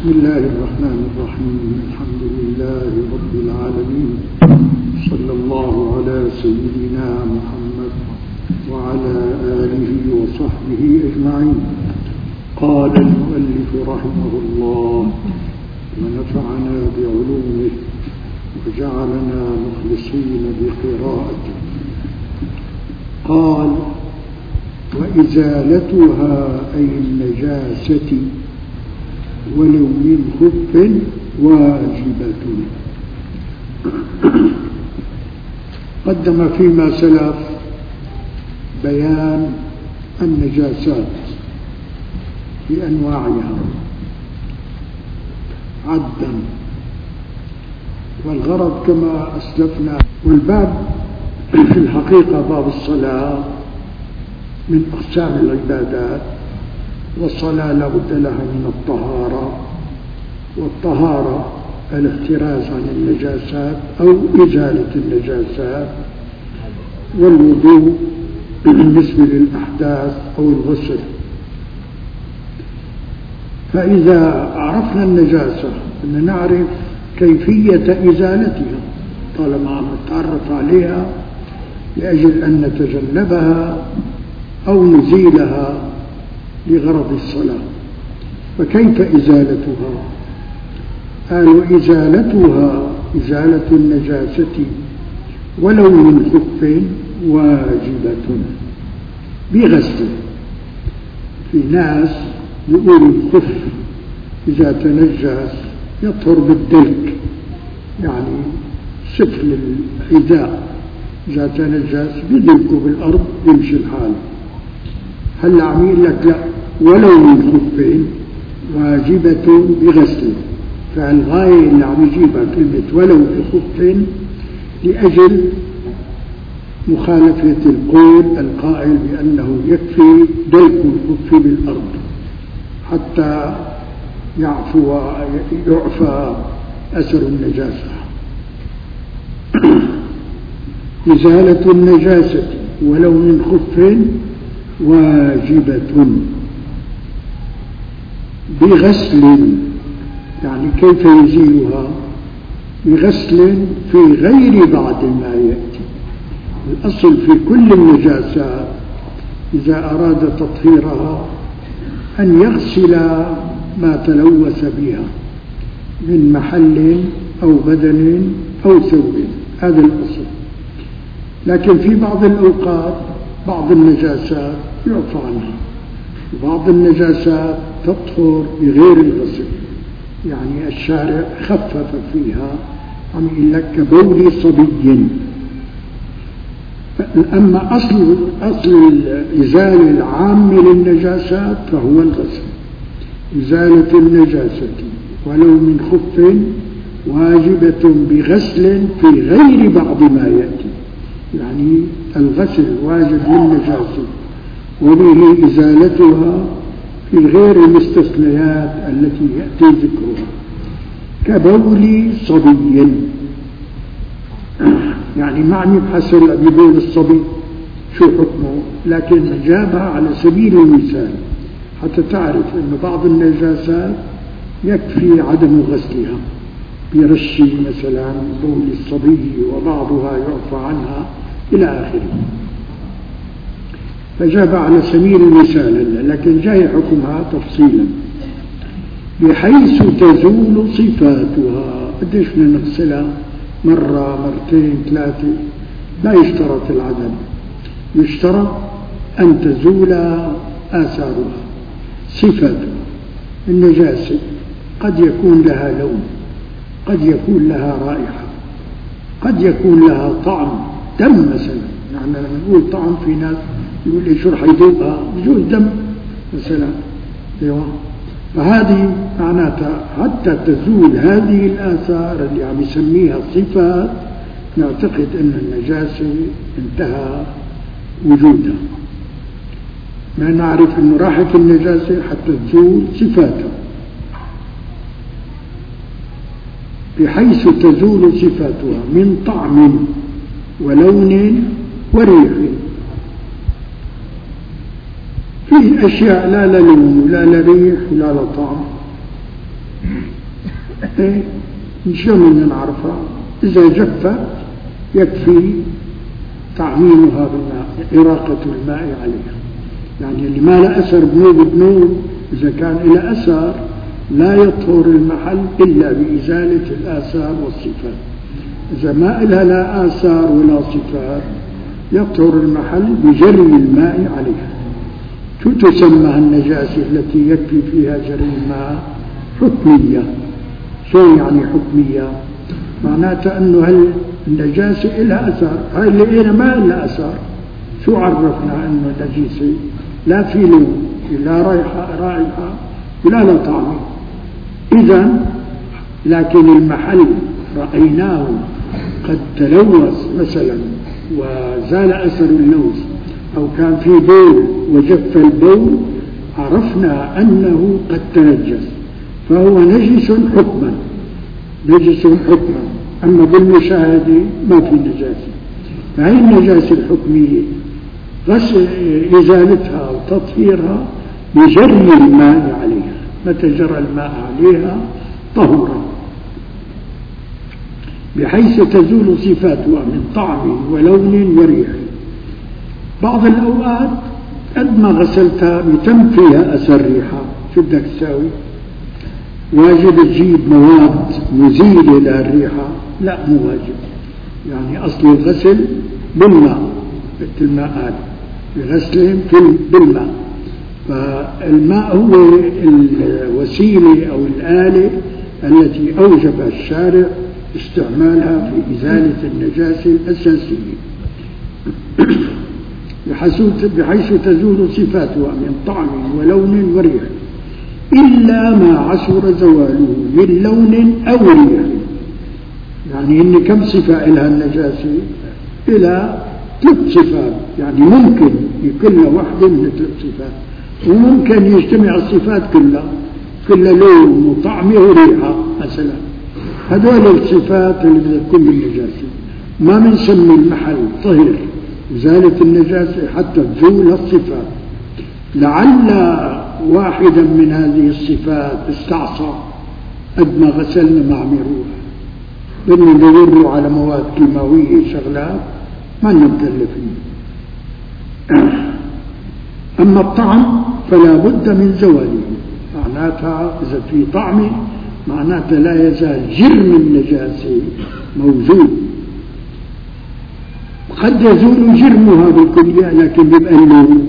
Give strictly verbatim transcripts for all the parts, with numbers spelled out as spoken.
بسم الله الرحمن الرحيم. الحمد لله رب العالمين، صلى الله على سيدنا محمد وعلى آله وصحبه أجمعين. قال المؤلف رحمه الله ونفعنا بعلومه وجعلنا مخلصين بقراءته. قال: وإزالتها أي النجاسة ولو من خف واجبة. قدم فيما سلف بيان النجاسات بأنواعها عدا، والغرض كما أسلفنا، والباب في الحقيقة باب الصلاة من أقسام العبادات، والصلاة لا بد لها من الطهارة، والطهارة الاحتراز عن النجاسات أو إزالة النجاسات، والوضوء بالنسبة للأحداث أو الغسل. فإذا عرفنا النجاسة أن نعرف كيفية إزالتها طالما نتعرف عليها لأجل أن نتجنبها أو نزيلها لغرض الصلاة. فكيف إزالتها؟ قالوا: إزالتها إزالة النجاسة ولو من خف واجبة بغسل. في ناس يقولوا الخف إذا تنجس يطهر بالدلك، يعني سفل الحذاء إذا تنجس بدلكه بالأرض يمشي الحال. هل عم يقول لك لا، ولو من خفين واجبة بغسل. فالغاية اللي عم يجيبها كلمة ولو بخف لأجل مخالفة القول القائل بأنه يكفي دلك الخف بالأرض حتى يعفو يعفى أثر النجاسة. إزالة النجاسة ولو من خف واجبة بغسل. يعني كيف يزيلها؟ بغسل في غير بعض ما يأتي. الأصل في كل النجاسات إذا أراد تطهيرها أن يغسل ما تلوث بها من محل أو بدن أو ثوب، هذا الأصل. لكن في بعض الأوقات بعض النجاسات يعفى عنها، وبعض النجاسات تطهر بغير الغسل. يعني الشارع خفف فيها، عم يقول لك كبول صبي. أما أصل أصل الإزالة العامة للنجاسات فهو الغسل. إزالة النجاسة ولو من خف واجبة بغسل في غير بعض ما يأتي. يعني الغسل واجب للنجاسة وبه إزالتها في غير المستثنيات التي يأتي ذكرها، كبول صبي. يعني معني بحسن ببول الصبي شو حكمه، لكن جابها على سبيل المثال حتى تعرف أن بعض النجاسات يكفي عدم غسلها برش مثلا بول الصبي، وبعضها يعفى عنها إلى آخره. فجاب على سبيل المثال، لكن جاي حكمها تفصيلا بحيث تزول صفاتها. قديش بدنا نغسلها؟ مرة مرتين ثلاثة؟ لا يشترط العدد، يشترط أن تزول آثارها صفاتها. النجاسة قد يكون لها لون، قد يكون لها رائحة، قد يكون لها طعم. دم مثلا، يعني لما نقول طعم في ناس يقول لي شو رح يذوقها؟ بجوز دم مثلا. ايوه، فهذه معناتها حتى تزول هذه الآثار اللي عم يسميها صفات نعتقد أن النجاسة انتهى وجودها. ما نعرف أنه راحت النجاسة حتى تزول صفاتها، بحيث تزول صفاتها من طعم ولون وريح. فيه أشياء لا للون ولا لريح ولا لطعم، إيه شلون بدنا نعرفها؟ إذا جفت يكفي تعميمها بالماء، إراقة الماء عليها. يعني اللي ما له أثر بنوب بنوب إذا كان له أثر لا يطهر المحل إلا بإزالة الآثار والصفات. إذا ما لها لا آثار ولا صفات يطهر المحل بجري الماء عليها. شو تسمى النجاسة التي يكفي فيها جري الماء؟ حكمية. شو يعني حكمية؟ معناتها أنه هل النجاسة لها أثر، هاي اللي إنا ما لها أثر شو عرفنا أنه نجاسة؟ لا في لون لا رائحة رائحة ولا لا طعم. إذا لكن المحل رأيناه قد تلوث مثلا وزال أثر اللوث، أو كان في بول وجف البول، عرفنا أنه قد تنجس فهو نجس حكما، نجس حكما. أما بالمشاهدة ما في نجاسة. فهي النجاسة الحكمية غسل إزالتها وتطهيرها بجري الماء عليها. متى جرى الماء عليها طهورا بحيث تزول صفاتها من طعم ولون وريح. بعض الأوقات قد ما غسلتها بتم فيها أثر ريحة، شو بدك تساوي؟ واجب تجيب مواد مزيلة للريحة؟ لا مو واجب. يعني أصل الغسل بالماء مثل ما قال بغسلهم بالماء. فالماء هو الوسيلة أو الآلة التي أوجب الشارع استعمالها في إزالة النجاسة الأساسية بحيث تزول صفاتها من طعم ولون وريح إلا ما عسر زواله من لون أو ريح. يعني إن كم صفة لها النجاسة؟ إلى ثلاث صفات. يعني ممكن يكون واحدة من ثلاث صفات، وممكن يجتمع الصفات كلها كلها لون وطعم وريحة مثلا. هذول الصفات اللي بدها تكون بالنجاسة. ما بنسمي المحل طهر إزالة النجاسة حتى تزول الصفات. لعل واحدا من هذه الصفات استعصى قد ما غسلنا مع مروح، بدنا ندور على مواد كيماوية شغلات ما نكلفين. أما الطعم فلا بد من زواله، معناتها إذا في طعم معناتها لا يزال جرم النجاسة موجود. قد يزول جرمها بالكلية لكن بيبقى اللون.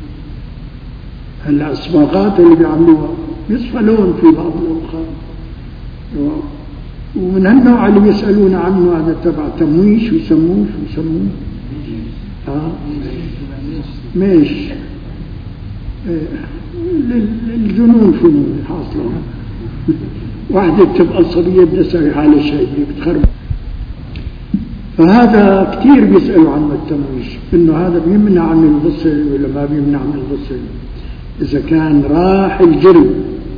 الأصباغات اللي بيعملوها يصفى لون في بعض الأوقات. ومن هالنوع اللي بيسألون عنه هذا تبع تمويش ويسموه شو يسموه؟ آه مش للجنون فنون حاصلة. واحدة تبقى الصبية بدها تسوي حالة شيء بتخرب. فهذا كثير بيسألوا عن التمويش، إنه هذا بيمنع من الغسل ولا ما بيمنع من الغسل. إذا كان راح الجرم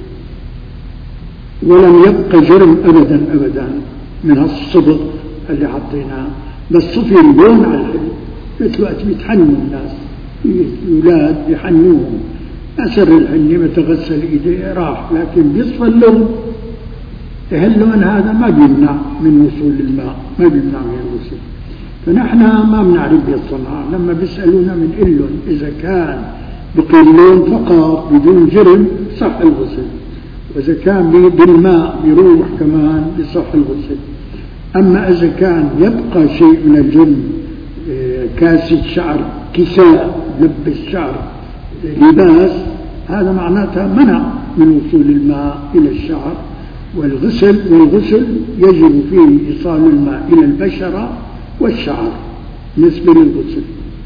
ولم يبقى جرم أبدا أبدا من هالصبغ اللي حطيناه، بس صفي اللون على الحل. مثل وقت بيتحنوا الناس الأولاد بيحنوهم، أثر الحنة متغسل إيديه راح، لكن بيصفى اللون. هاللون هذا ما بيمنع من وصول الماء، ما بيمنع من الغسل. فنحن ما بنعرف بالصنعة. لما بيسألونا من إلهم إذا كان بقي اللون فقط بدون جرم صح الغسل، وإذا كان بالماء بيروح كمان بصح الغسل. أما إذا كان يبقى شيء من الجرم، كاسة شعر، كساء لبس شعر، لباس، هذا معناتها منع من وصول الماء إلى الشعر. والغسل والغسل يجب فيه إيصال الماء إلى البشرة والشعر بالنسبة للغسل.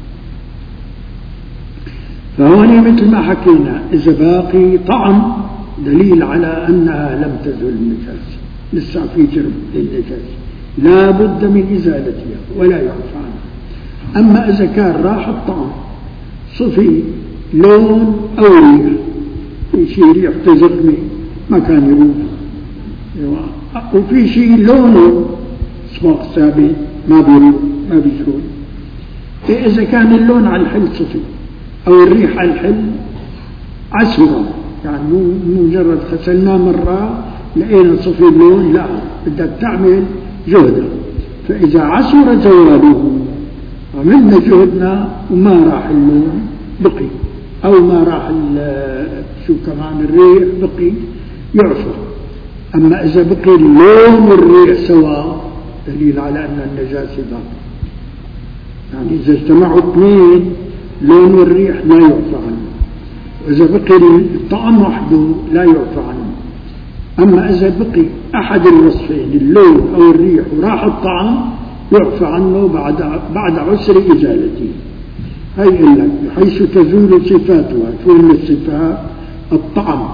فهنا مثل ما حكينا إذا باقي طعم دليل على أنها لم تزل النجاسة، لسه في جرم للنجاسة لا بد من إزالتها ولا يعفى عنها. أما إذا كان راح الطعم صفي لون أو ريح، في شيء ريح تزقني ما كان يروح، وفي شيء لونه صباغ ثابت ما بيروح ما بيزول. إذا كان اللون على الحل صفي أو الريح على الحل عسرة، يعني مو مجرد غسلناه مرة لقينا صفي اللون، لا، بدك تعمل جهد. فإذا عسر زواله عملنا جهدنا وما راح اللون بقي، أو ما راح شو كمان الريح بقي، يعفى. أما إذا بقي اللون والريح سواء دليل على أن النجاسة باقية. يعني إذا اجتمعوا اثنين لون والريح لا يعفى عنه، وإذا بقي الطعم وحده لا يعفى عنه. أما إذا بقي أحد الوصفين اللون أو الريح وراح الطعم يعفى عنه بعد بعد عسر إزالته. هي لك بحيث تزول صفاتها. شو من الصفات؟ الطعم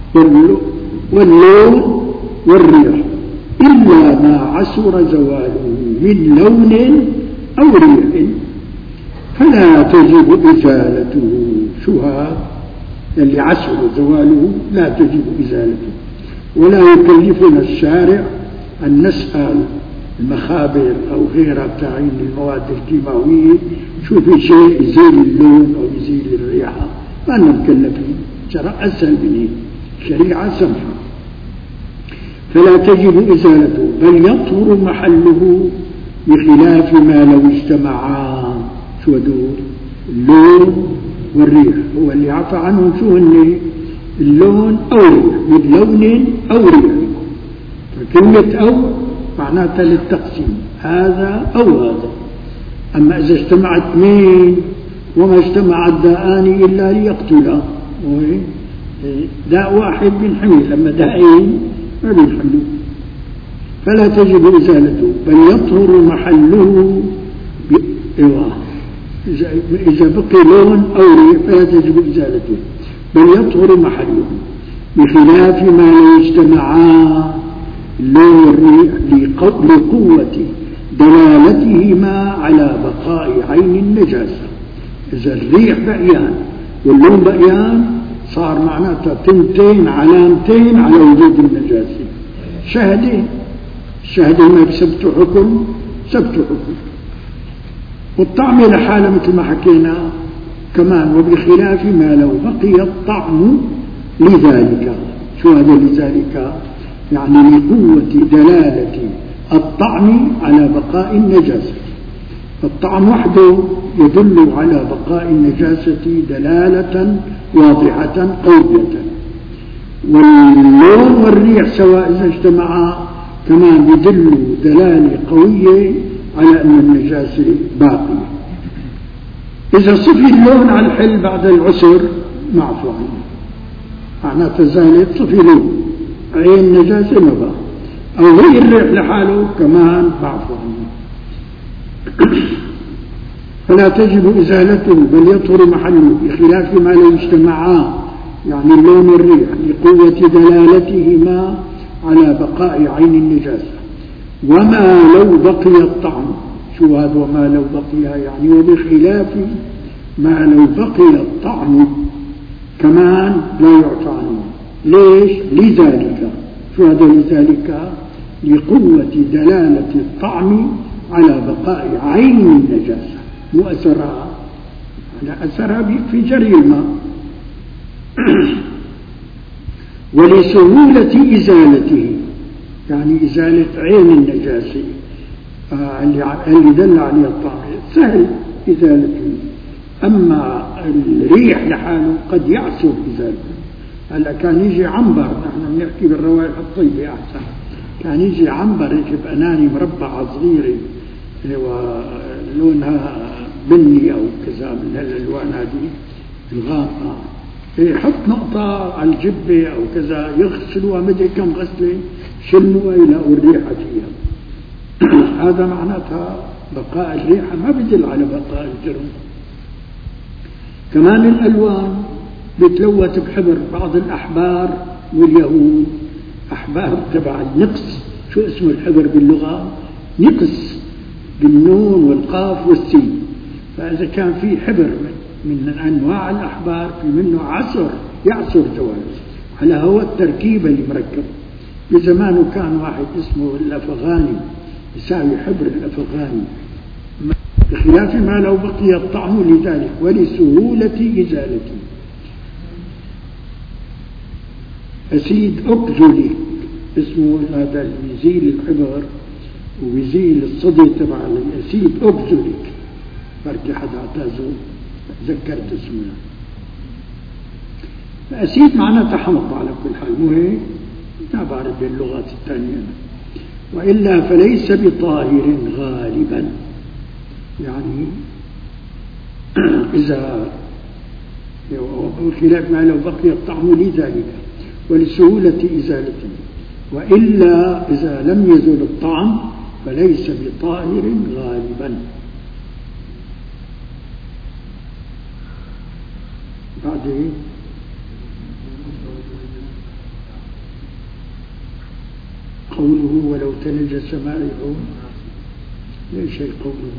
واللون والريح، إلا ما عسر زواله من لون أو ريح فلا تجب إزالته. شو هذا اللي عسر زواله؟ لا تجب إزالته. ولا يكلفنا الشارع أن نسأل المخابر أو غيرها تعين المواد الكيماوية شو في شيء يزيل اللون أو يزيل الريحة، ما نكلفين، شرع أسهل من هيك، شريعة سمحة. فلا تجب إزالته بل يطهر محله بخلاف ما لو اجتمعا. شو هدول؟ اللون والريح، هو اللي عفى عنهم شو هن؟ اللون أو ريح، من لون أو ريح. فكلمة أو معناتها للتقسيم، هذا أو هذا. أما إذا اجتمع اثنين وما اجتمع الداءان إلا ليقتلا، داء واحد بنحمل، لما داءين ما بنحمل. فلا تجب إزالته بل يطهر محله ب... إذا بقي لون أو ريح فلا تجب إزالته بل يطهر محله بخلاف ما لو اجتمعا اللون والريح لقوة دلالتهما على بقاء عين النجاسة. إذا الريح بقيان واللون بقيان صار معناتها تنتين علامتين على وجود النجاسة، شهدين. الشهدين ما بسبتوا حكم، سبتوا حكم. والطعم لحاله مثل ما حكينا كمان، وبخلاف ما لو بقي الطعم لذلك. شو هذا لذلك؟ يعني لقوة دلالة الطعم على بقاء النجاسة. الطعم وحده يدل على بقاء النجاسة دلالة واضحة قوية، واللون والريح سواء إذا اجتمعا كمان يدل دلالة قوية على أن النجاسة باقية. إذا صفي اللون على الحل بعد العسر معفو عنه، معناتها زالت صفي لون، عين النجاسة ما بقى، أو هي الريح لحاله كمان معفو عنه. فلا تجب إزالته بل يطهر محله بخلاف ما لو اجتمعا، يعني اللون والريح لقوة دلالتهما على بقاء عين النجاسة. وما لو بقي الطعم. شو هذا وما لو بقي؟ يعني وبخلاف ما لو بقي الطعم كمان لا يعفى عنه. ليش؟ لذلك. شو هذا لذلك؟ لقوة دلالة الطعم على بقاء عين النجاسة، مو أثرها، على أثرها في جري الماء. ولسهولة إزالته، يعني إزالة عين النجاسة آه اللي دل عليه الطعم سهل إزالته. أما الريح لحاله قد يعسر إزالته. هلا كان يجي عنبر، نحن بنحكي بالروائح الطيبة أحسن، كان يجي عنبر يجي بأناني مربعة صغيرة ولونها بني أو كذا من الألوان هذه الغامقة، يحط نقطة على الجبة أو كذا يغسلوها مدري كم غسلة، شلوها يلاقوا الريحة فيها. هذا معناتها بقاء الريحة، ما بدل على بقاء الجرم. كمان الألوان بتلوث بحبر بعض الأحبار واليهود، أحبار تبع النقص. شو اسم الحبر باللغة؟ نقص، بالنون والقاف والسين. فإذا كان في حبر من أنواع الأحبار في منه عسر يعسر زواله على هو التركيبة اللي مركب. بزمانه كان واحد اسمه الأفغاني يساوي حبر الأفغاني، بخلاف ما لو بقي الطعم لذلك ولسهولة إزالته. أسيد أكجلي اسمه هذا اللي بيزيل الحبر وبيزيل الصدي تبع الأسيد أوكزوليك، بركي حدا اعتازه تذكرت اسمه. الأسيد معناتها حمض على كل حال، مو هيك؟ ما بعرف باللغات الثانية. وإلا فليس بطاهر غالبا، يعني إذا خلاف ما لو بقي الطعم لذلك ولسهولة إزالته، وإلا إذا لم يزل الطعم فليس بطاهر غالبا. بعدين قوله ولو تنجس مائعه، ليش قوله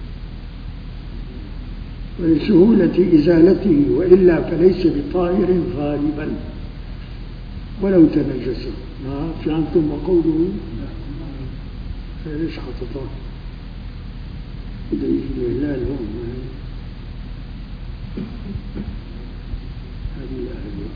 ولسهولة إزالته، وإلا فليس بطاهر غالبا ولو تنجس. ما في عندكم وقوله ليش حططه بدأ يجي الهلال هون هذه الآية.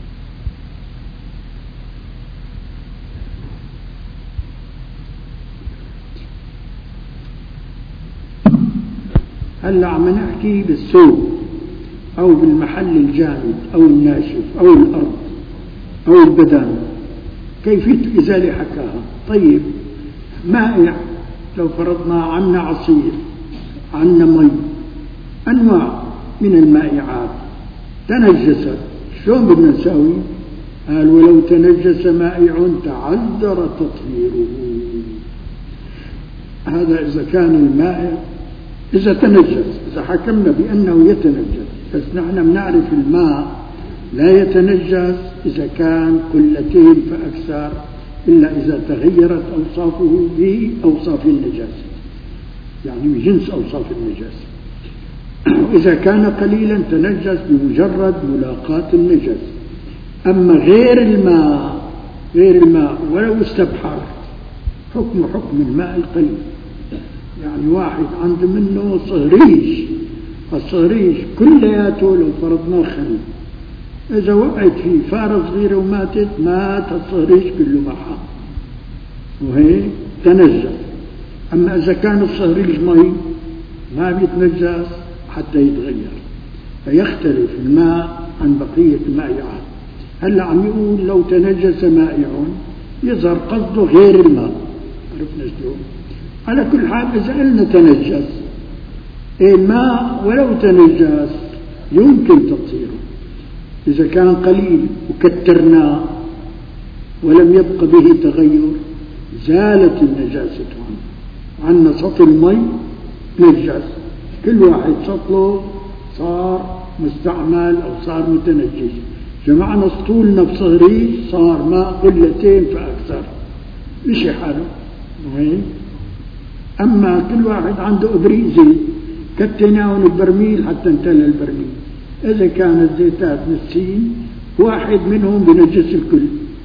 هلا عم نحكي بالثوب أو بالمحل الجامد أو الناشف أو الأرض أو البدن، كيفية إزالة حكاها. طيب مائع، لو فرضنا عنا عصير، عنا مي، أنواع من المائعات تنجست، شلون بدنا نساوي؟ قال ولو تنجس مائع تعذر تطهيره. هذا إذا كان المائع إذا تنجس، إذا حكمنا بأنه يتنجس، بس نحن بنعرف الماء لا يتنجس إذا كان قلتين فأكثر، إلا إذا تغيرت أوصافه بأوصاف النجاسة، يعني بجنس أوصاف النجاسة. وإذا كان قليلا تنجس بمجرد ملاقاة النجاسة. أما غير الماء غير الماء ولو استبحر حكم حكم الماء القليل. يعني واحد عنده منه صهريج، الصهريج كلياته لو فرضناه خل، إذا وقعت فيه فارة صغيرة وماتت، مات الصهريج كله معها وهي تنجس. أما إذا كان الصهريج مي ما بيتنجس حتى يتغير، فيختلف الماء عن بقية المائعات. هلا عم يقول لو تنجس مائع، يظهر قصده غير الماء، عرفنا شلون؟ على كل حال إذا قلنا تنجس الماء ولو تنجس يمكن تطهيره. إذا كان قليل وكترناه ولم يبق به تغير زالت النجاسة عنه. عندنا سطل المي نجس، كل واحد سطله صار مستعمل أو صار متنجس، جمعنا سطولنا بصهريج صار ماء قلتين فأكثر، مشي حاله. أما كل واحد عنده إبريق كتناهم البرميل حتى امتلأ البرميل، إذا كانت زيتات نسين واحد منهم بنجس الكل.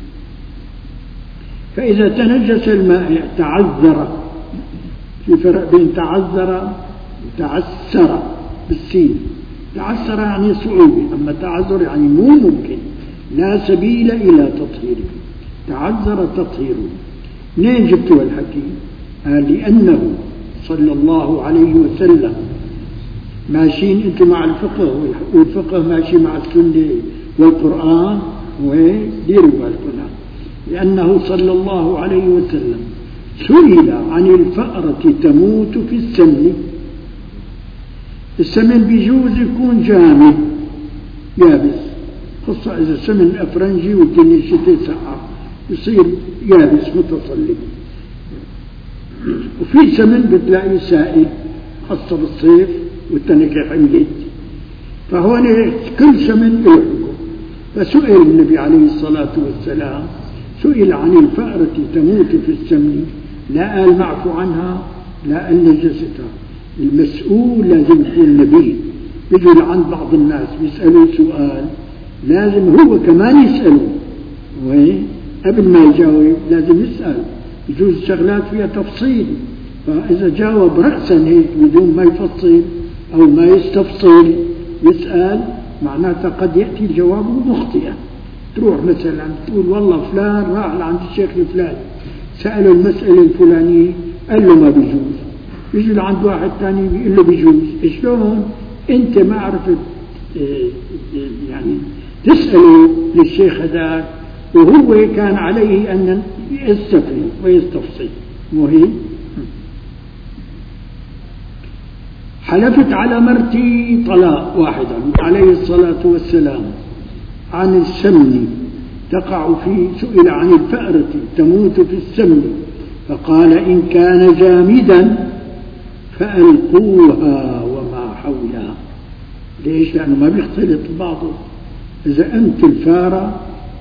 فإذا تنجس الماء تعذر، في فرق بين تعذر وتعسر بالسين. تعسر يعني صعوبة، أما تعذر يعني مو ممكن، لا سبيل إلى تطهيره. تعذر تطهيره. منين جبتوا الحكي؟ قال لأنه صلى الله عليه وسلم، ماشيين انتم مع الفقه والفقه ماشي مع السنة والقرآن، وديروا بالكم، لأنه صلى الله عليه وسلم سئل عن الفأرة تموت في السمن. السمن بيجوز يكون جامد يابس، خصوصا إذا سمن أفرنجي والدنيا الشتاء سقع يصير يابس متصلب. وفي سمن بتلاقي سائل خاصة بالصيف والتنكة حملت، فهون كل سمن له حكم. فسئل النبي عليه الصلاة والسلام، سئل عن الفأرة تموت في السمن، لا قال معفو عنها، لا قال نجستها. المسؤول لازم يكون نبي. يجوا لعند بعض الناس بيسألوا سؤال لازم هو كمان يسأله، وقبل ما يجاوب لازم يسأل. يجوز شغلات فيها تفصيل، فإذا جاوب رأسا هيك بدون ما يفصل أو ما يستفصل يسأل، معناتها قد يأتي الجواب مخطئا. تروح مثلا تقول والله فلان راح لعند الشيخ الفلاني سأله المسألة الفلانية قال له ما بيجوز، يجي لعند واحد ثاني بيقول له بيجوز. شلون أنت ما عرفت يعني تسأله للشيخ هذاك وهو كان عليه أن يستفهم ويستفصل؟ مهم. حلفت على مرتي طلاق واحدا عليه الصلاة والسلام عن السمن تقع فيه، سئل عن الفأرة تموت في السمن فقال إن كان جامدا فألقوها وما حولها. ليش؟ لأنه ما بيختلط بعضه. إذا أنت الفارة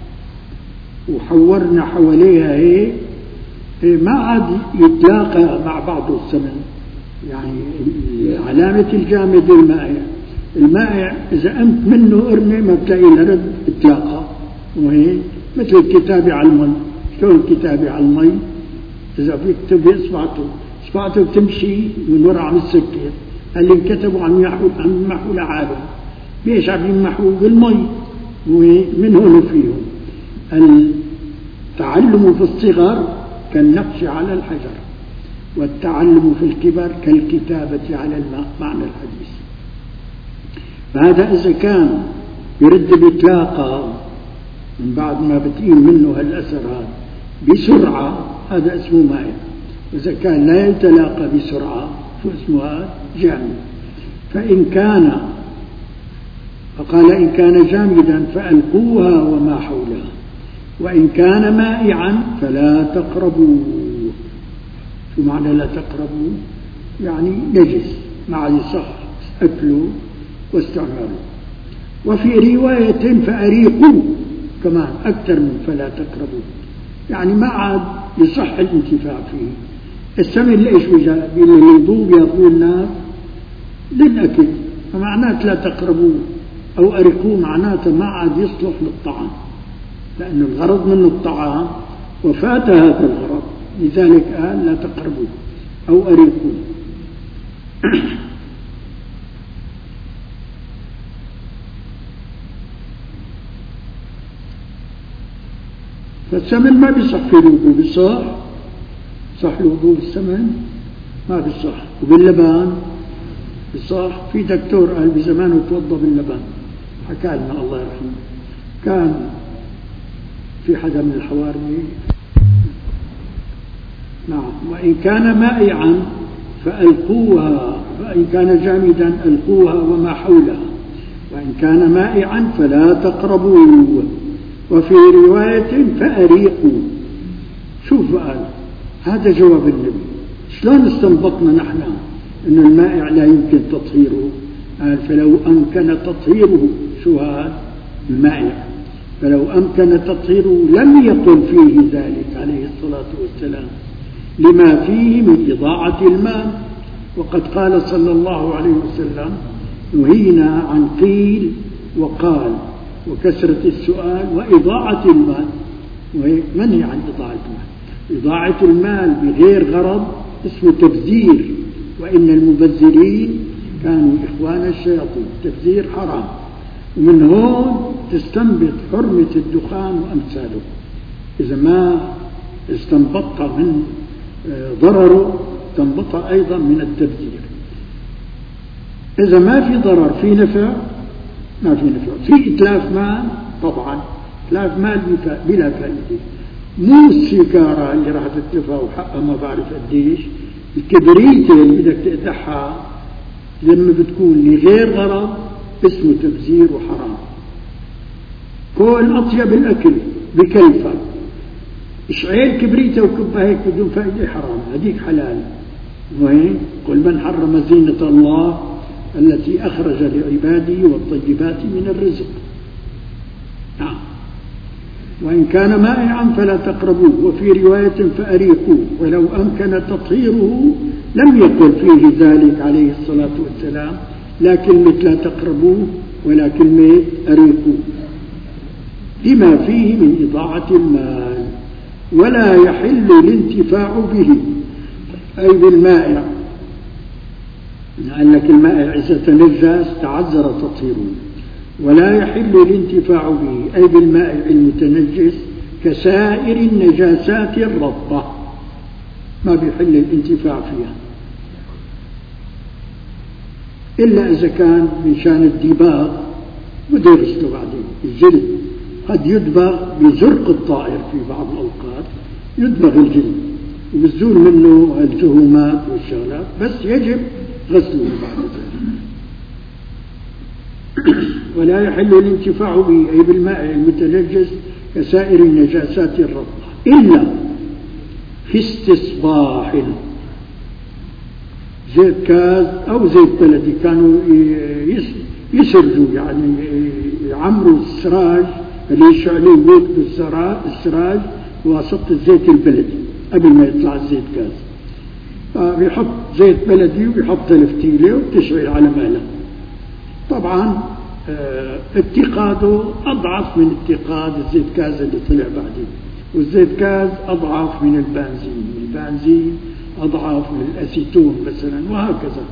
وحورنا حواليها هيك ما عاد يتلاقى مع بعضه السمن. يعني علامة الجامد المائع، المائع إذا أنت منه قرنة ما بتلاقي الهرب إطلاقا، وهي مثل الكتابة على المي. شلون الكتابة على المي؟ إذا فيك تكتب إصبعته إصبعته بتمشي من وراء عم السكر، اللي انكتبوا عم يمحوا عم يمحوا لعالم. ليش عم يمحوا؟ بالمي. ومن هون فيهم التعلم في الصغر كالنقش على الحجر، والتعلم في الكبر كالكتابة على الماء، معنى الحديث. فهذا إذا كان يرد بيتلاقى من بعد ما بتقيم منه هالأثر هذا بسرعة، هذا اسمه مائع. إذا كان لا يتلاقى بسرعة شو اسمه هذا؟ جامد. فإن كان فقال إن كان جامدا فألقوها وما حولها، وإن كان مائعا فلا تقربوه. شو معنى لا تقربوه؟ يعني نجس، ما يصح أكله واستعماله. وفي رواية فأريقوا كمان أكثر من فلا تقربوه، يعني ما عاد يصح الانتفاع فيه. السمن ليش بجاء بالوضوء يقول الناس للأكل، فمعنات لا تقربوه أو أريقوه معناته ما عاد يصلح للطعام، لأن الغرض منه الطعام وفات هذا الغرض، لذلك قال لا تقربوه أو أريقوه. فالسمن ما بيصح في الوضوء، بصح صح الوضوء بالسمن ما بيصح. وباللبان بصح. في دكتور قال بزمانه توضى باللبن، حكى لنا الله يرحمه، كان في حدا من الحواري. نعم. وإن كان مائعا فألقوها، وإن كان جامدا ألقوها وما حولها، وإن كان مائعا فلا تقربوه. وفي رواية فأريقوا. شوف قال هذا جواب النبي. شلون استنبطنا نحن أن المائع لا يمكن تطهيره؟ قال فلو أمكن تطهيره، شو هذا المائع، فلو أمكن تطهيره لم يقل فيه ذلك عليه الصلاة والسلام لما فيه من إضاعة الماء. وقد قال صلى الله عليه وسلم نهينا عن قيل وقال وكثرة السؤال وإضاعة المال. منهي عن إضاعة المال. إضاعة المال بغير غرض اسمه تبذير، وإن المبذرين كانوا إخوان الشياطين. تبذير حرام، ومن هون تستنبط حرمة الدخان وأمثاله. إذا ما استنبطت من ضرره استنبط أيضا من التبذير. إذا ما في ضرر في نفع ما في نفع. في إتلاف مال طبعا، إتلاف مال بلا فائدة. مو السيجارة اللي راح تتلفها وحقها ما بعرف قديش، الكبريتة اللي بدك تقدحها لما بتكون لغير غرض اسمه تبذير وحرام. كون أطيب الأكل بكلفة، اشعيل كبريتة وكبها هيك بدون فائدة حرام، هذيك حلال. وين قل من حرم زينة الله التي أخرج لعباده والطيبات من الرزق. نعم. وإن كان مائعا فلا تقربوه. وفي رواية فأريقوه، ولو أمكن تطهيره لم يقل فيه ذلك عليه الصلاة والسلام لا كلمة لا تقربوه ولا كلمة أريقوه، لما فيه من إضاعة المال. ولا يحل الانتفاع به أي بالمائع، لأنك المائع إذا تنجس تعذر تطهيره. ولا يحل الانتفاع به أي بالماء المتنجس كسائر النجاسات الرطبة، ما بيحل الانتفاع فيها إلا إذا كان مشان الدباغ، بده يغسله بعدين. الجلد قد يدبغ بزرق الطائر في بعض الأوقات، يدبغ الجلد وبزول منه التهمات والشغلات، بس يجب غسله بعد ذلك. ولا يحل الانتفاع به أي بالماء المتنجس كسائر النجاسات الرطبة إلا في استصباح، زيت كاز أو زيت بلدي كانوا يسرجوا يعني يعمروا السراج اللي يشعلوا يوقدوا السراج وسط الزيت البلدي قبل ما يطلع الزيت كاز، فبيحط زيت بلدي وبيحط الفتيلة وبتشعل على ماله. طبعا اتقاده أضعف من اتقاد الزيت كاز اللي طلع بعدين، والزيت كاز أضعف من البنزين، البنزين أضعف من الأسيتون مثلا، وهكذا.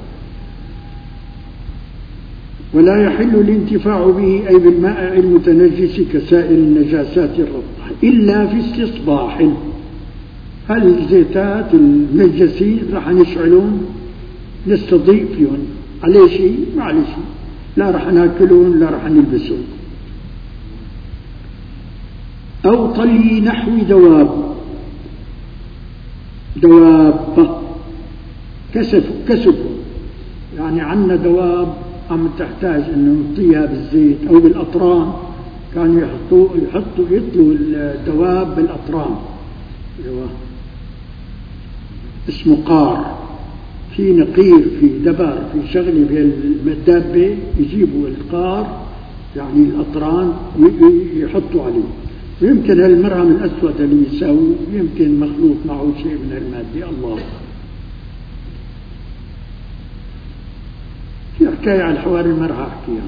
ولا يحل الانتفاع به أي بالماء المتنجس كسائر النجاسات الرطبة إلا في استصباح. هل الزيتات المنجسين راح نشعلون نستضيف فيهم عليه شيء؟ ما عليه شيء، لا راح ناكلون لا راح نلبسون. أو طلي نحو دواب، دواب كسف كسف يعني عندنا دواب عم تحتاج انه نطيها بالزيت او بالاطران، كانوا يحطوا يحطوا يطلوا الدواب بالاطران، اسمه قار، في نقير في دبر في شغله بالدابه يجيبوا القار يعني الاطران ويحطوا عليه. ويمكن هالمرهم الاسود اللي يساوي يمكن مخلوط معه شيء من الماده، الله. في حكايه على الحوار المرها احكيها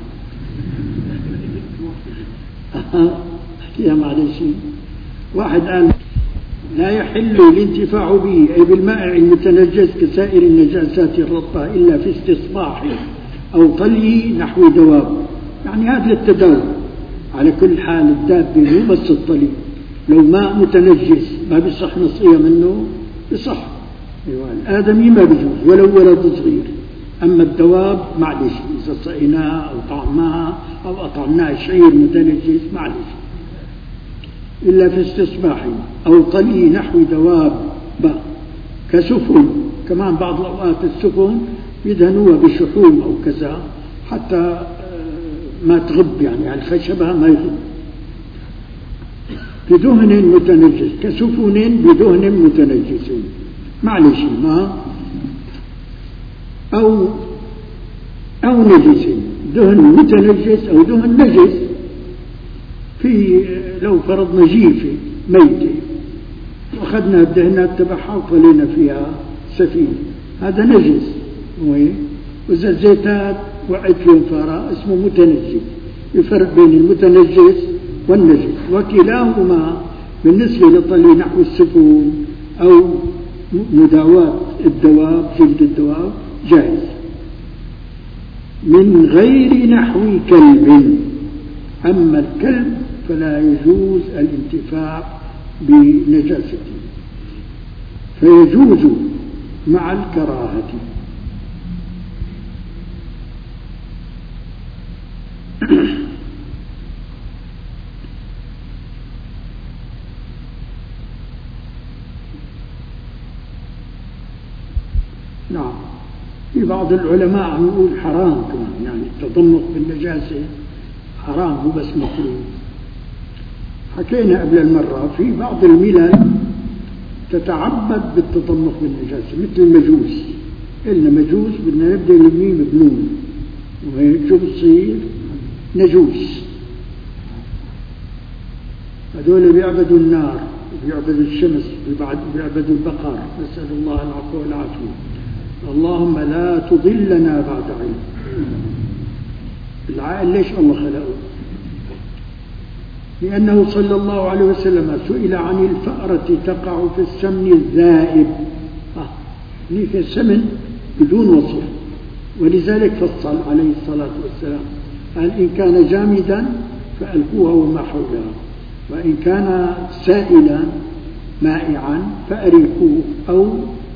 احكيها معلش. واحد قال لا يحل الانتفاع به أي بالماء المتنجس كسائر النجاسات الرطبة إلا في استصباح أو طلي نحو دواب، يعني هذا للتداول. على كل حال الدابة مو بس الطلي، لو ماء متنجس ما بيصح نصية منه بصح، أيوة. الآدمي ما بيجوز ولو ولد صغير، أما الدواب معلش إذا صقناه أو طعمناه أو أطعمناه شعير متنجس معلش. إلا في استصباح أو طلي نحو دواب كسفن، كمان بعض الأوقات السفن يدهنوها بشحوم أو كذا حتى ما تغب، يعني على الخشبة ما يغب. بدهن متنجس كسفن بدهن متنجس معلش ما أو أو نجس، دهن متنجس أو دهن نجس. في لو فرضنا جيفة ميتة وأخذنا الدهنات تبعها وطلينا فيها سفينة، هذا نجس. وإذا الزيتات وقعت فيهم فارة اسمه متنجس. يفرق بين المتنجس والنجس، وكلاهما بالنسبة لطلي نحو السفن أو مداواة الدواب جلد الدواب جائز من غير نحو كلب. أما الكلب فلا يجوز الانتفاع بنجاسته، فيجوز مع الكراهة. نعم، في بعض العلماء عم يقول حرام كمان، يعني التضمخ بالنجاسة حرام مو بس مكروه. حكينا قبل المرة في بعض الملل تتعبد بالتضمخ بالنجاسة، مثل المجوس. قلنا مجوس بدنا نبدأ الميم بنون، وهيك شو بتصير؟ نجوس. هذول بيعبدوا النار، بيعبدوا الشمس، بيعبدوا البقر، نسأل الله العفو والعافية. اللهم لا تضلنا بعد علم. العائل ليش الله خلقه؟ لأنه صلى الله عليه وسلم سئل عن الفأرة تقع في السمن الذائب، هنيك السمن بدون وصف، ولذلك فصل عليه الصلاة والسلام قال إن كان جامدا فألقوها وما حولها، وإن كان سائلا مائعا فأريقوه أو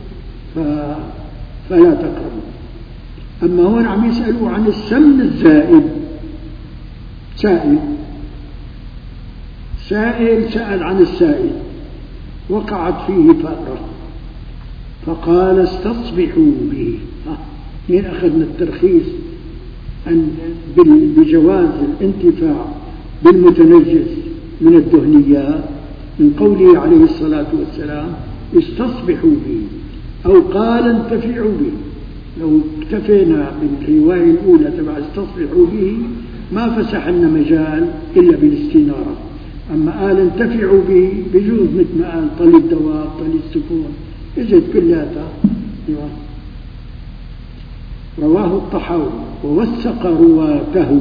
فلا تقربوا. أما هون عم يسألوا عن السمن الزائد، سائل سائل سأل عن السائل وقعت فيه فأرة فقال استصبحوا به. من أخذنا الترخيص أن بجواز الانتفاع بالمتنجس من الدهنيات من قوله عليه الصلاة والسلام استصبحوا به، أو قال انتفعوا به. لو اكتفينا بالرواية الأولى تبع استصبحوا به ما فسح لنا مجال إلا بالاستنارة. أما قال انتفعوا به بجوز مثل ما قال طل الدواب طل السكون يجد كلها. رواه الطحاوي ووثق رواته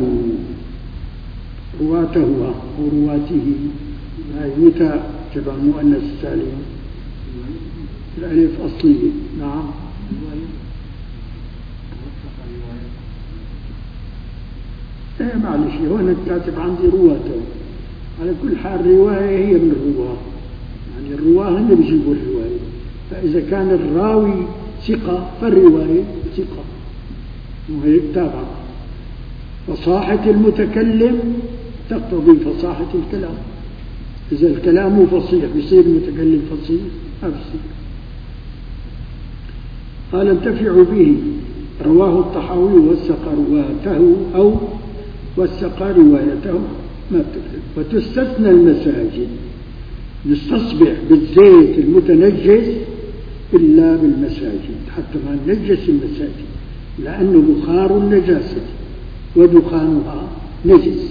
رواته ورواته هاي متى تبع مؤنث السالم الألف أصلية. نعم ايه معلش هون الكاتب عندي رواته. على كل حال الرواية هي من الرواه، يعني الرواه هم بيجيبوا الرواية، فإذا كان الراوي ثقة فالرواية ثقة وهي تابعة. فصاحة المتكلم تقتضي فصاحة الكلام، إذا الكلام فصيح بيصير المتكلم فصيح أفسي. قال انتفعوا به. رواه الطحاوي وثق رواته أو وثق روايته ما بتكتب. وتستثنى المساجد، نستصبح بالزيت المتنجس إلا بالمساجد حتى ما ننجس المساجد، لأنه بخار النجاسة ودخانها نجس.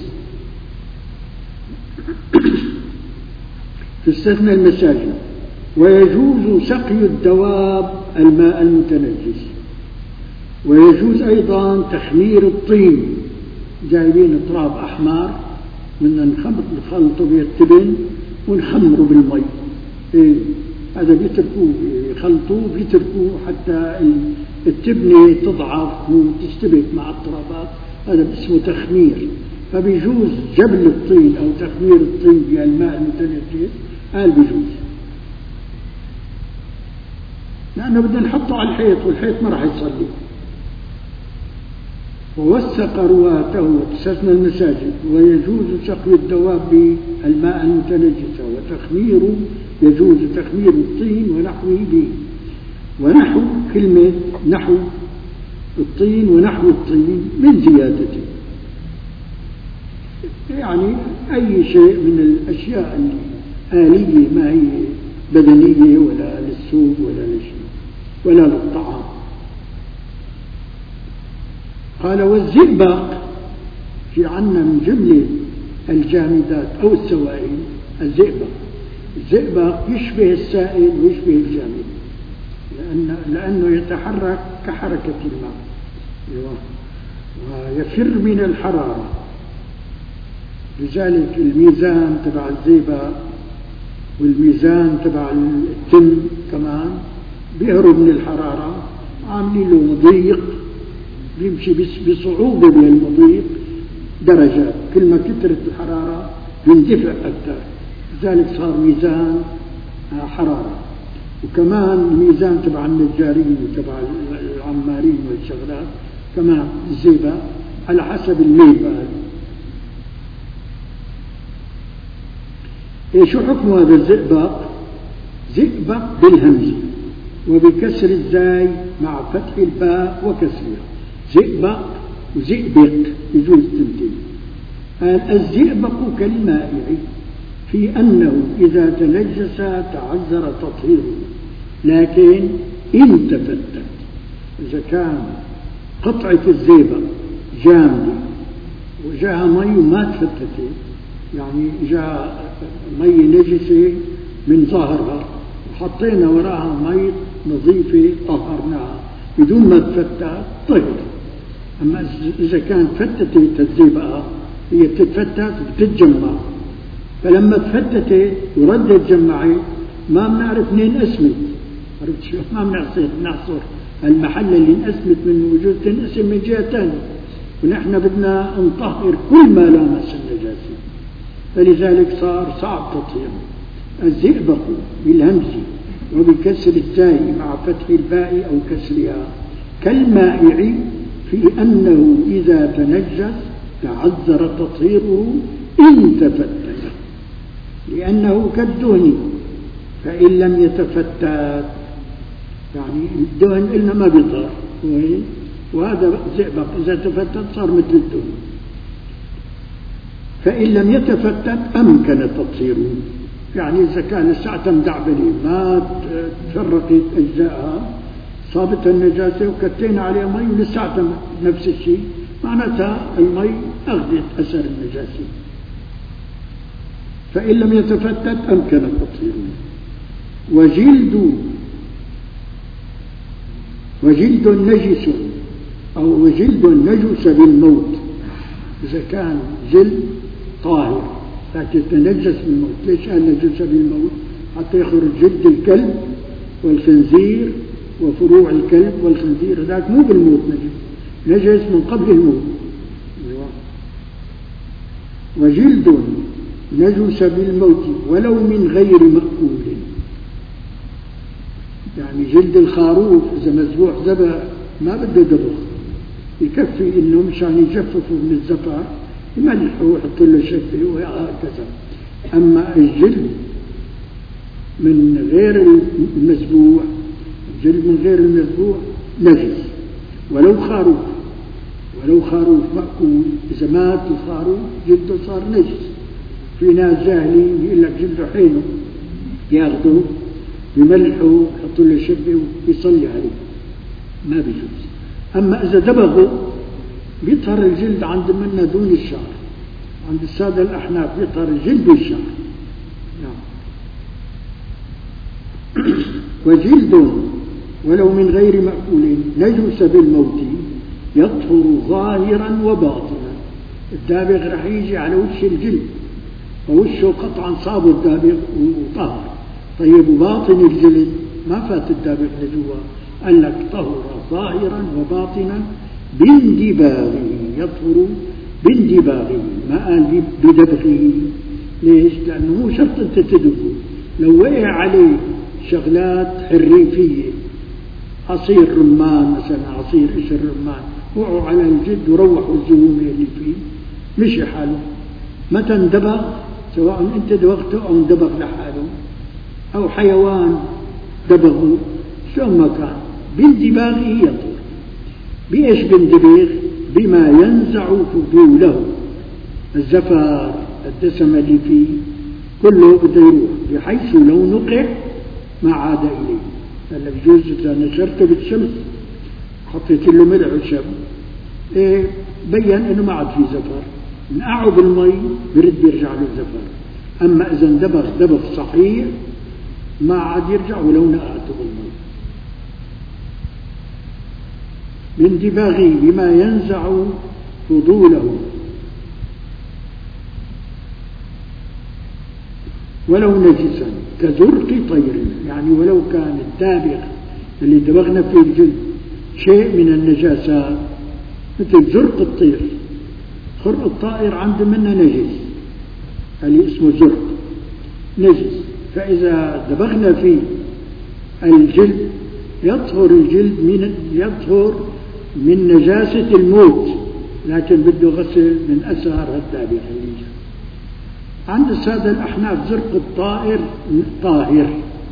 تستثنى المساجد. ويجوز سقي الدواب الماء المتنجس، ويجوز أيضا تخمير الطين. جايبين تراب أحمر من نخلطه بالتبن ونخمره بالمي، إيه هذا بيتركوه يخلطوه بيتركوه حتى التبنة تضعف وتشتبك مع الترابات، هذا اسمه تخمير. فبيجوز جبل الطين أو تخمير الطين بالماء المتنجس، قال بيجوز، لأنه بدنا نحطه على الحيط والحيط ما راح يصلي. ووثق رواته وتستثنى المساجد. ويجوز سقي الدواب بالماء المتنجس وتخميره، يجوز تخمير الطين ونحوه به. ونحو كلمة نحو الطين ونحو الطين من زيادته، يعني أي شيء من الأشياء الآلية ما هي بدنية ولا للسوق ولا لشيء ولا للطعام. قال والزئبق في عنا من جملة الجامدات أو السوائل الزئبق. الزئبق يشبه السائل ويشبه الجامد، لأنه, لأنه يتحرك كحركة الماء ويفر من الحرارة. لذلك الميزان تبع الزئبق والميزان تبع التن كمان بيهرب من الحرارة، عاملين له مضيق بيمشي بصعوبة بالمضيق درجات، كل ما كثرت الحرارة يندفع أكثر، لذلك صار ميزان حرارة. وكمان الميزان تبع النجارين وتبع العمارين والشغلات كمان الزئبق على حسب الميل. إيه شو حكم هذا الزئبق؟ زئبق بالهمز وبكسر الزاي مع فتح الباء وكسرها، زئبق وزئبق يجوز تنتين. قال الزئبق كالمائع في أنه إذا تنجس تعذر تطهيره، لكن إن تفتت، إذا كان قطعة الزئبق جامدة وجاءها مي وما تفتت، يعني جاء مي نجسة من ظهرها وحطينا وراها مي نظيفة طهرناها بدون ما تفتت طهر. أما إذا كانت فتت الزئبق هي بتتفتت وبتتجمع، فلما تفتت وردت جمعت ما بنعرف منين أسمت، عرفت شو؟ ما بنعصر نعصر المحل اللي انقسمت منه وجود تنقسم من جهة ثانية، ونحن بدنا نطهر كل ما لامس النجاسة، فلذلك صار صعب تطهيره. الزئبق بالهمز وبكسر التاء مع فتح الباء أو كسرها كالمائع في أنه إذا تنجس تعذر تطهيره إن تفتت، لأنه كالدهن فإن لم يتفتت، يعني الدهن إلا ما بيطهر، وهذا زئبق إذا تفتت صار مثل الدهن، فإن لم يتفتت أمكن تطهيره. يعني إذا كان الساعة مدعبلة ما تفرقت أجزائها صابتها النجاسة وكتينا عليها مي ولساعة نفس الشيء، معناتها المي أخذت أثر النجاسة، فإن لم يتفتت أمكن تطهيره. وجلد وجلد نجس أو وجلد نجس بالموت، إذا كان جلد طاهر لكن تنجس بالموت. ليش قال نجس بالموت؟ حتى يخرج جلد الكلب والخنزير وفروع الكلب والخنزير، ذاك مو بالموت نجس، نجس من قبل الموت. وجلد نجس بالموت ولو من غير مأكول، يعني جلد الخروف إذا مذبوح ذبح ما بده دبخ، يكفي إنه مشان يجففوا من الزفر يملحوا ويحطوا له شفه وهكذا. أما الجلد من غير المذبوح، الجلد من غير المذبوح نجس ولو خروف، ولو خروف مأكول إذا مات الخروف جلده صار نجس. في ناس جاهلين يقول لك جلده حينه ياخذوه يملحوا يحطوا له شفه ويصلي عليه، ما بيجوز. أما إذا دبغوا بيطهر الجلد عند منا دون الشعر، عند السادة الأحناف بيطهر الجلد والشعر. نعم. وجلد ولو من غير مأكول نجس بالموت يطهر ظاهرا وباطنا. الدابغ رح يجي على وش الجلد ووشه قطعا صابه الدابغ وطهر، طيب وباطن الجلد ما فات الدابغ لجوا، قال لك طهر ظاهرا وباطنا باندباغه، يطهر باندباغه ما قال بدبغه. ليش؟ لأنه مو شرط أنت تدبه، لو وقع عليه شغلات حريفية عصير رمان مثلا، عصير قشر رمان وقعوا على الجلد وروحوا الزهوم اللي فيه مشي حاله، متى اندبغ سواء أنت دبغته أو اندبغ لحاله أو حيوان دبغه شلون ما كان باندباغه يطهر. بإيش بندبغ؟ بما ينزع فضوله، الزفر الدسم اللي فيه كله بده يروح، بحيث لو نقع ما عاد إليه. هلا بجوز إذا نشرته بالشمس حطيت له ملح وشب إيه بين إنه ما عاد فيه زفر، نقعه بالمي برد يرجع له الزفر. أما إذا اندبغ دبغ صحيح ما عاد يرجع ولو نقعته بالمي. باندباغه بما ينزع فضوله ولو نجسا كزرق طير، يعني ولو كان الدابغ اللي دبغنا فيه الجلد شيء من النجاسات مثل زرق الطير، خرق الطائر عنده منه نجس اللي اسمه زرق نجس، فإذا دبغنا فيه الجلد يطهر الجلد من يطهر من نجاسة الموت، لكن بده غسل من أثر الدابغ اللي جاء. عند السادة الأحناف زرق الطائر طاهر،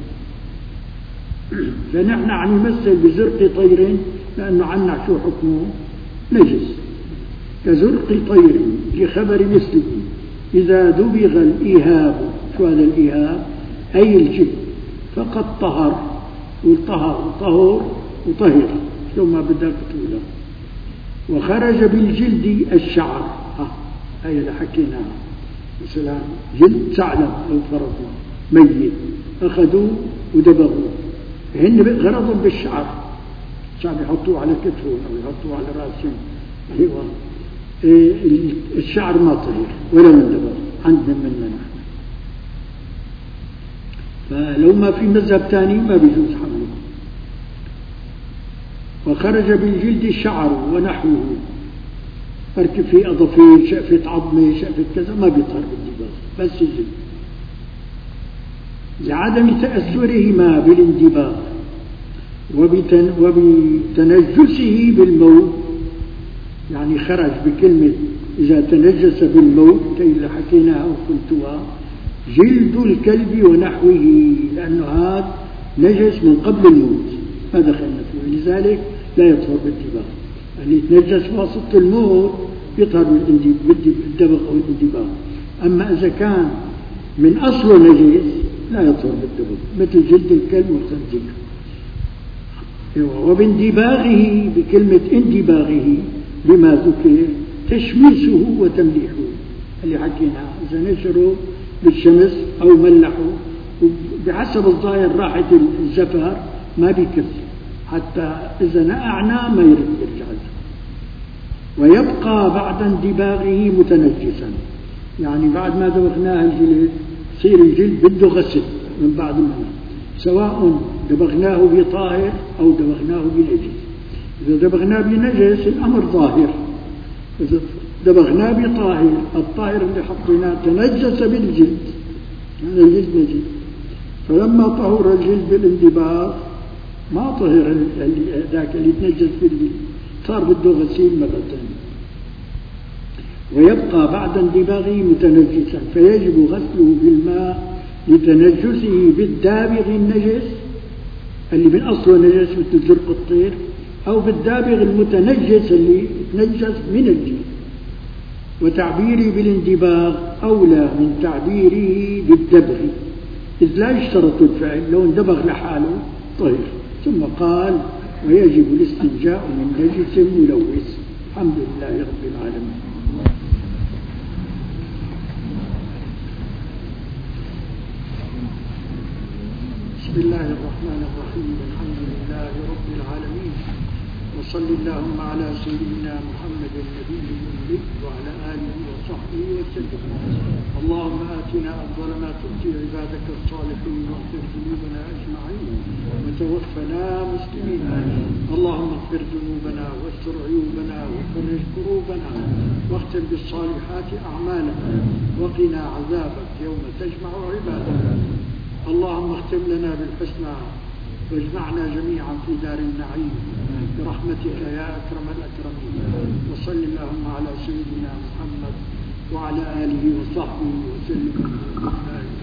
فنحن عم نمثل بزرق طير لأنه عنا شو حكمه نجس. كزرق طير لخبر مثله إذا دبغ الإيهاب، شو هذا الإيهاب؟ أي الجلد فقد طهر، والطهر طهر وطهر شو ما بدك تقوله. وخرج بالجلد الشعر، ها هي اللي حكيناها، مثلا جلد ثعلب أو فرضنا ميت أخذوه ودبغوه، هن غرضهم بالشعر، الشعر يحطوه على كتفهم أو يحطوه على رأسهم. أيوة إيه الشعر ما طهر ولا يندبغ عندنا مننا نحن، فلو ما في مذهب ثاني ما بيجوز حمله. وخرج بالجلد الشعر ونحوه أركب فيه أضافير، شقفة عظمة، شقفة كذا، ما بيطهر بالدباغ، بس الجلد لعدم تأثرهما بالاندباغ وبتن وبتنجسه بالموت. يعني خرج بكلمة إذا تنجس بالموت اللي حكيناها وقلتها جلد الكلب ونحوه، لأنه هذا نجس من قبل الموت ما دخلنا فيه، لذلك لا يطهر بالدباغ. اللي يتنجس واسطة الموت يطهر بالدبغ أو الاندباغ. أما إذا كان من أصله نجس لا يطهر بالدبغ، مثل جلد الكلب والخنزير. وباندباغه بكلمة اندباغه بما ذكر تشميسه وتمليحه اللي حكينا، إذا نشره بالشمس أو ملحه بحسب الظاهر راحة الزفر ما بيكفي، حتى إذا نقعنا ما يرد يرجع. ويبقى بعد اندباغه متنجسا، يعني بعد ما دبغناه الجلد صير الجلد بده غسل من بعد ما سواء دبغناه بطاهر أو دبغناه بنجس. إذا دبغناه بنجس الأمر ظاهر، إذا دبغناه بطاهر الطاهر اللي حطيناه تنجس بالجلد، يعني الجلد نجس، فلما طهر الجلد بالاندباغ ما طهر ذاك اللي تنجس بالجلد، صار بده غسيل مرة ثانية. ويبقى بعد اندباغه متنجسا فيجب غسله بالماء لتنجسه بالدابغ النجس اللي من أصله نجس مثل زرق الطير، أو بالدابغ المتنجس اللي تنجس من الجلد. وتعبيري بالاندباغ أولى من تعبيره بالدبغ، إذ لا يشترط الفعل، لو اندبغ لحاله طهر. ثم قال ويجب الاستنجاء من نجس ملوث. الحمد لله رب العالمين. بسم الله الرحمن الرحيم، الحمد لله رب العالمين، وصل اللهم على سيدنا محمد النبي الأمي وعلى آله وصحبه وسلم. اللهم آتنا أفضل ما تؤتي عبادك الصالحين واغفر ذنوبنا أجمعين وتوفنا مسلمين. اللهم اغفر ذنوبنا واستر عيوبنا وفرج كروبنا واختم بالصالحات أعمالنا وقنا عذابك يوم تجمع عبادك. اللهم اختم لنا بالحسنى واجمعنا جميعا في دار النعيم برحمتك يا أكرم الأكرمين. وصل اللهم على سيدنا محمد وعلى آله وصحبه وسلم.